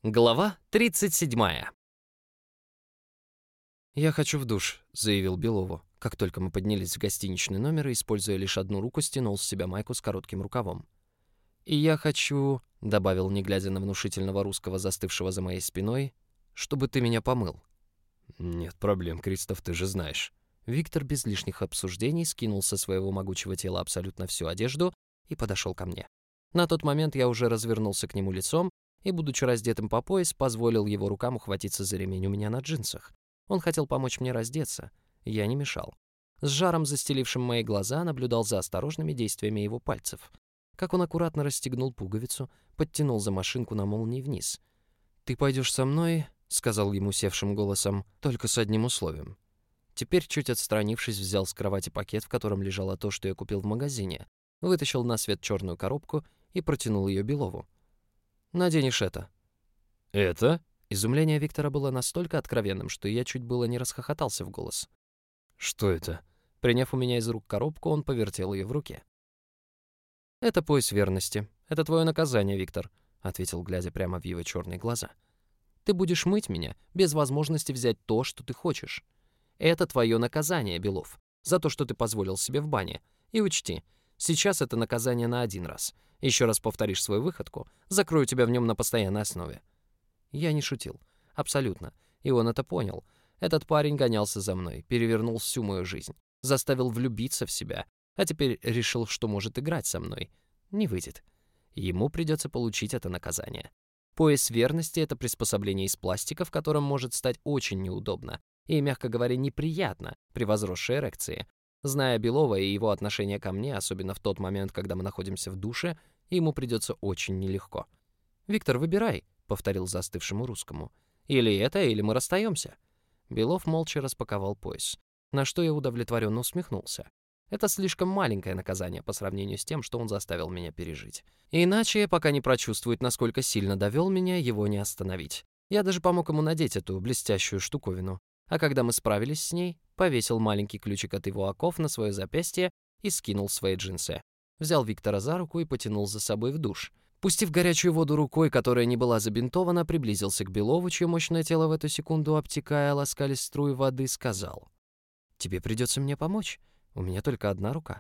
Глава 37. «Я хочу в душ», — заявил Белову. Как только мы поднялись в гостиничный номер и, используя лишь одну руку, стянул с себя майку с коротким рукавом. «И я хочу», — добавил, не глядя на внушительного русского, застывшего за моей спиной, «чтобы ты меня помыл». «Нет проблем, Кристоф, ты же знаешь». Виктор без лишних обсуждений скинул со своего могучего тела абсолютно всю одежду и подошел ко мне. На тот момент я уже развернулся к нему лицом и, будучи раздетым по пояс, позволил его рукам ухватиться за ремень у меня на джинсах. Он хотел помочь мне раздеться, я не мешал. С жаром, застелившим мои глаза, наблюдал за осторожными действиями его пальцев. Как он аккуратно расстегнул пуговицу, подтянул за машинку на молнии вниз. «Ты пойдешь со мной», — сказал ему севшим голосом, — «только с одним условием». Теперь, чуть отстранившись, взял с кровати пакет, в котором лежало то, что я купил в магазине, вытащил на свет черную коробку и протянул ее Белову. «Наденешь это». «Это?» Изумление Виктора было настолько откровенным, что я чуть было не расхохотался в голос. «Что это?» Приняв у меня из рук коробку, он повертел ее в руке. «Это пояс верности. Это твое наказание, Виктор», — ответил, глядя прямо в его черные глаза. «Ты будешь мыть меня без возможности взять то, что ты хочешь. Это твое наказание, Белов, за то, что ты позволил себе в бане. И учти, сейчас это наказание на один раз. Еще раз повторишь свою выходку, закрою тебя в нем на постоянной основе». Я не шутил. Абсолютно. И он это понял. Этот парень гонялся за мной, перевернул всю мою жизнь, заставил влюбиться в себя, а теперь решил, что может играть со мной. Не выйдет. Ему придется получить это наказание. Пояс верности — это приспособление из пластика, в котором может стать очень неудобно и, мягко говоря, неприятно при возросшей эрекции. Зная Белова и его отношение ко мне, особенно в тот момент, когда мы находимся в душе, ему придется очень нелегко. «Виктор, выбирай», — повторил застывшему русскому. «Или это, или мы расстаемся». Белов молча распаковал пояс, на что я удовлетворенно усмехнулся. Это слишком маленькое наказание по сравнению с тем, что он заставил меня пережить. Иначе, пока не прочувствует, насколько сильно довел меня, его не остановить. Я даже помог ему надеть эту блестящую штуковину. А когда мы справились с ней, повесил маленький ключик от его оков на свое запястье и скинул свои джинсы. Взял Виктора за руку и потянул за собой в душ. Пустив горячую воду рукой, которая не была забинтована, приблизился к Белову, чье мощное тело в эту секунду, обтекая, ласкались струи воды, сказал: «Тебе придется мне помочь. У меня только одна рука».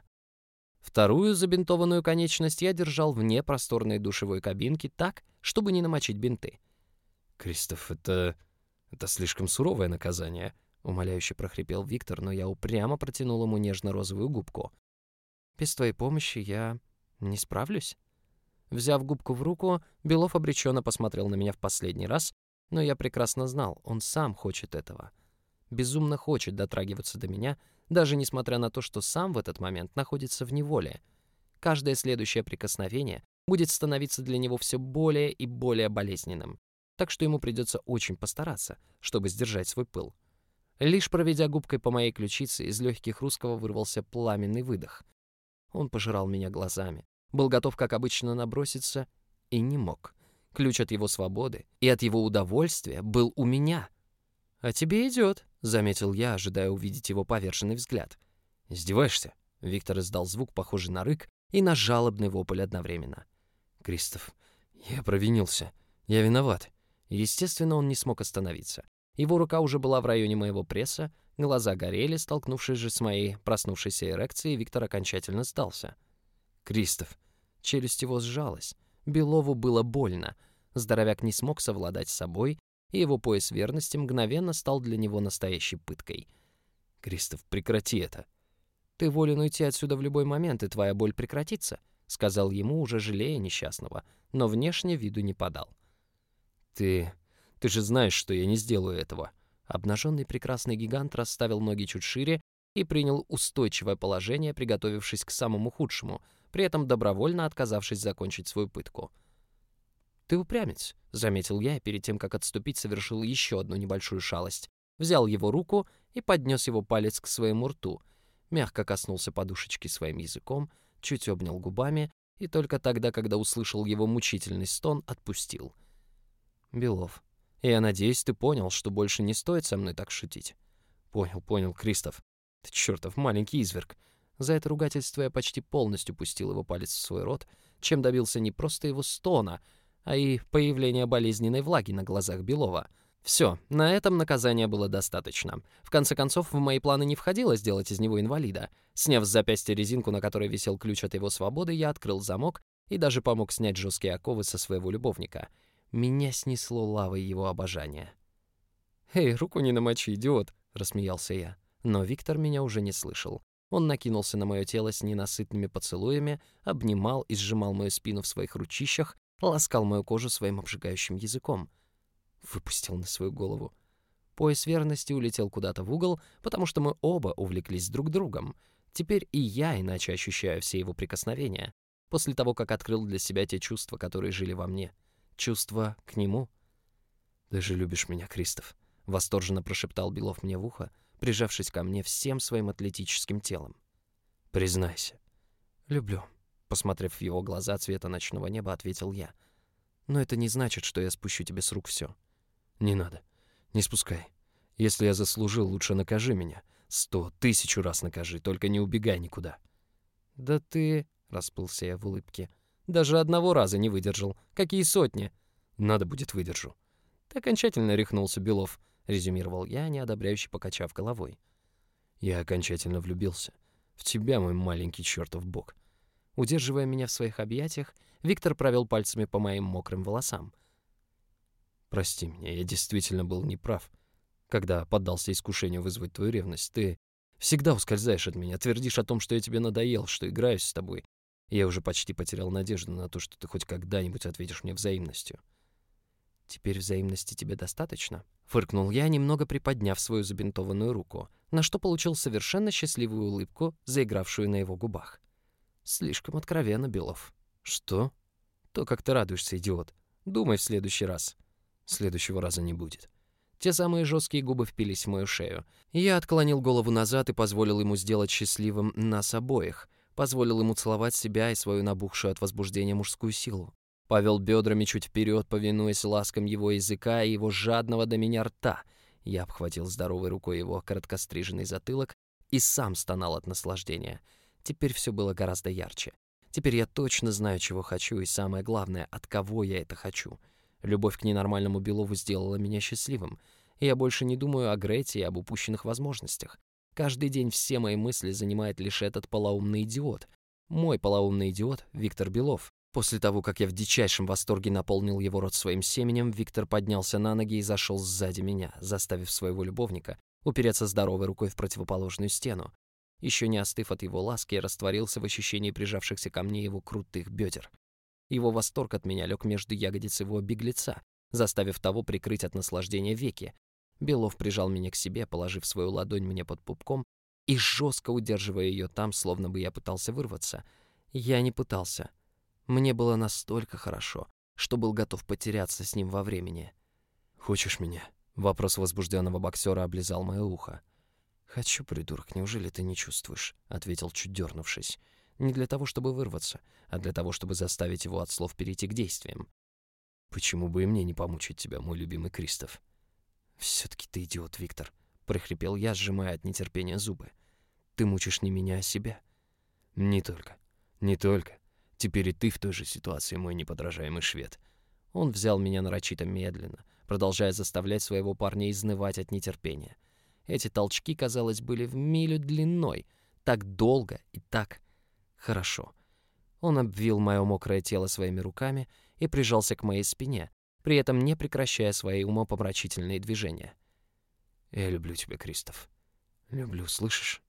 Вторую забинтованную конечность я держал вне просторной душевой кабинки так, чтобы не намочить бинты. «Кристоф, это слишком суровое наказание», — умоляюще прохрипел Виктор, но я упрямо протянул ему нежно-розовую губку. «Без твоей помощи я не справлюсь». Взяв губку в руку, Белов обреченно посмотрел на меня в последний раз, но я прекрасно знал, он сам хочет этого. Безумно хочет дотрагиваться до меня, даже несмотря на то, что сам в этот момент находится в неволе. Каждое следующее прикосновение будет становиться для него все более и более болезненным, так что ему придется очень постараться, чтобы сдержать свой пыл. Лишь проведя губкой по моей ключице, из легких русского вырвался пламенный выдох. Он пожирал меня глазами, был готов, как обычно, наброситься, и не мог. Ключ от его свободы и от его удовольствия был у меня. «А тебе идет», — заметил я, ожидая увидеть его поверженный взгляд. «Издеваешься?» — Виктор издал звук, похожий на рык, и на жалобный вопль одновременно. «Кристоф, я провинился. Я виноват». Естественно, он не смог остановиться. Его рука уже была в районе моего пресса, глаза горели, столкнувшись же с моей проснувшейся эрекцией, Виктор окончательно сдался. «Кристоф». Челюсть его сжалась. Белову было больно. Здоровяк не смог совладать с собой, и его пояс верности мгновенно стал для него настоящей пыткой. «Кристоф, прекрати это». «Ты волен уйти отсюда в любой момент, и твоя боль прекратится», — сказал ему, уже жалея несчастного, но внешне виду не подал. «Ты же знаешь, что я не сделаю этого». Обнаженный прекрасный гигант расставил ноги чуть шире и принял устойчивое положение, приготовившись к самому худшему, при этом добровольно отказавшись закончить свою пытку. «Ты упрямец», — заметил я, и перед тем, как отступить, совершил еще одну небольшую шалость. Взял его руку и поднес его палец к своему рту, мягко коснулся подушечки своим языком, чуть обнял губами и только тогда, когда услышал его мучительный стон, отпустил. «Белов, я надеюсь, ты понял, что больше не стоит со мной так шутить». «Понял, Кристоф. Ты чертов маленький изверг». За это ругательство я почти полностью пустил его палец в свой рот, чем добился не просто его стона, а и появление болезненной влаги на глазах Белова. Все, на этом наказания было достаточно. В конце концов, в мои планы не входило сделать из него инвалида. Сняв с запястья резинку, на которой висел ключ от его свободы, я открыл замок и даже помог снять жесткие оковы со своего любовника. Меня снесло лавой его обожания. «Эй, руку не намочи, идиот!» — рассмеялся я. Но Виктор меня уже не слышал. Он накинулся на мое тело с ненасытными поцелуями, обнимал и сжимал мою спину в своих ручищах, ласкал мою кожу своим обжигающим языком. Выпустил на свою голову. Пояс верности улетел куда-то в угол, потому что мы оба увлеклись друг другом. Теперь и я иначе ощущаю все его прикосновения, после того, как открыл для себя те чувства, которые жили во мне. Чувства к нему. «Ты же любишь меня, Кристоф», — восторженно прошептал Белов мне в ухо, прижавшись ко мне всем своим атлетическим телом. «Признайся». «Люблю», — посмотрев в его глаза цвета ночного неба, ответил я. «Но это не значит, что я спущу тебе с рук все». «Не надо. Не спускай. Если я заслужил, лучше накажи меня. 100, 1000 раз накажи, только не убегай никуда». «Да ты...» — расплылся я в улыбке. «Даже одного раза не выдержал. Какие сотни?» «Надо будет, выдержу». «Ты окончательно рехнулся, Белов», — резюмировал я, неодобряюще покачав головой. «Я окончательно влюбился. В тебя, мой маленький чертов бог». Удерживая меня в своих объятиях, Виктор провел пальцами по моим мокрым волосам. «Прости меня, я действительно был неправ. Когда поддался искушению вызвать твою ревность, ты всегда ускользаешь от меня, твердишь о том, что я тебе надоел, что играюсь с тобой. Я уже почти потерял надежду на то, что ты хоть когда-нибудь ответишь мне взаимностью». «Теперь взаимности тебе достаточно?» — фыркнул я, немного приподняв свою забинтованную руку, на что получил совершенно счастливую улыбку, заигравшую на его губах. «Слишком откровенно, Белов». «Что?» «То, как ты радуешься, идиот. Думай в следующий раз». «Следующего раза не будет». Те самые жесткие губы впились в мою шею. Я отклонил голову назад и позволил ему сделать счастливым нас обоих. Позволил ему целовать себя и свою набухшую от возбуждения мужскую силу. Повел бедрами чуть вперед, повинуясь ласкам его языка и его жадного до меня рта. Я обхватил здоровой рукой его короткостриженный затылок и сам стонал от наслаждения. Теперь все было гораздо ярче. Теперь я точно знаю, чего хочу, и самое главное, от кого я это хочу. Любовь к ненормальному Белову сделала меня счастливым. Я больше не думаю о Грете и об упущенных возможностях. Каждый день все мои мысли занимает лишь этот полоумный идиот. Мой полоумный идиот — Виктор Белов. После того, как я в дичайшем восторге наполнил его рот своим семенем, Виктор поднялся на ноги и зашел сзади меня, заставив своего любовника упереться здоровой рукой в противоположную стену. Еще не остыв от его ласки, я растворился в ощущении прижавшихся ко мне его крутых бедер. Его восторг от меня лег между ягодиц его беглеца, заставив того прикрыть от наслаждения веки. Белов прижал меня к себе, положив свою ладонь мне под пупком и жестко удерживая ее там, словно бы я пытался вырваться. Я не пытался. Мне было настолько хорошо, что был готов потеряться с ним во времени. «Хочешь меня?» — вопрос возбужденного боксера облизал мое ухо. «Хочу, придурок, неужели ты не чувствуешь?» — ответил, чуть дернувшись. «Не для того, чтобы вырваться, а для того, чтобы заставить его от слов перейти к действиям». «Почему бы и мне не помучить тебя, мой любимый Кристоф?» «Все-таки ты идиот, Виктор», — прохрипел я, сжимая от нетерпения зубы. «Ты мучишь не меня, а себя». «Не только. Не только. Теперь и ты в той же ситуации, мой неподражаемый швед». Он взял меня нарочито медленно, продолжая заставлять своего парня изнывать от нетерпения. Эти толчки, казалось, были в милю длиной. Так долго и так хорошо. Он обвил мое мокрое тело своими руками и прижался к моей спине, при этом не прекращая свои умопомрачительные движения. «Я люблю тебя, Кристоф. Люблю, слышишь?»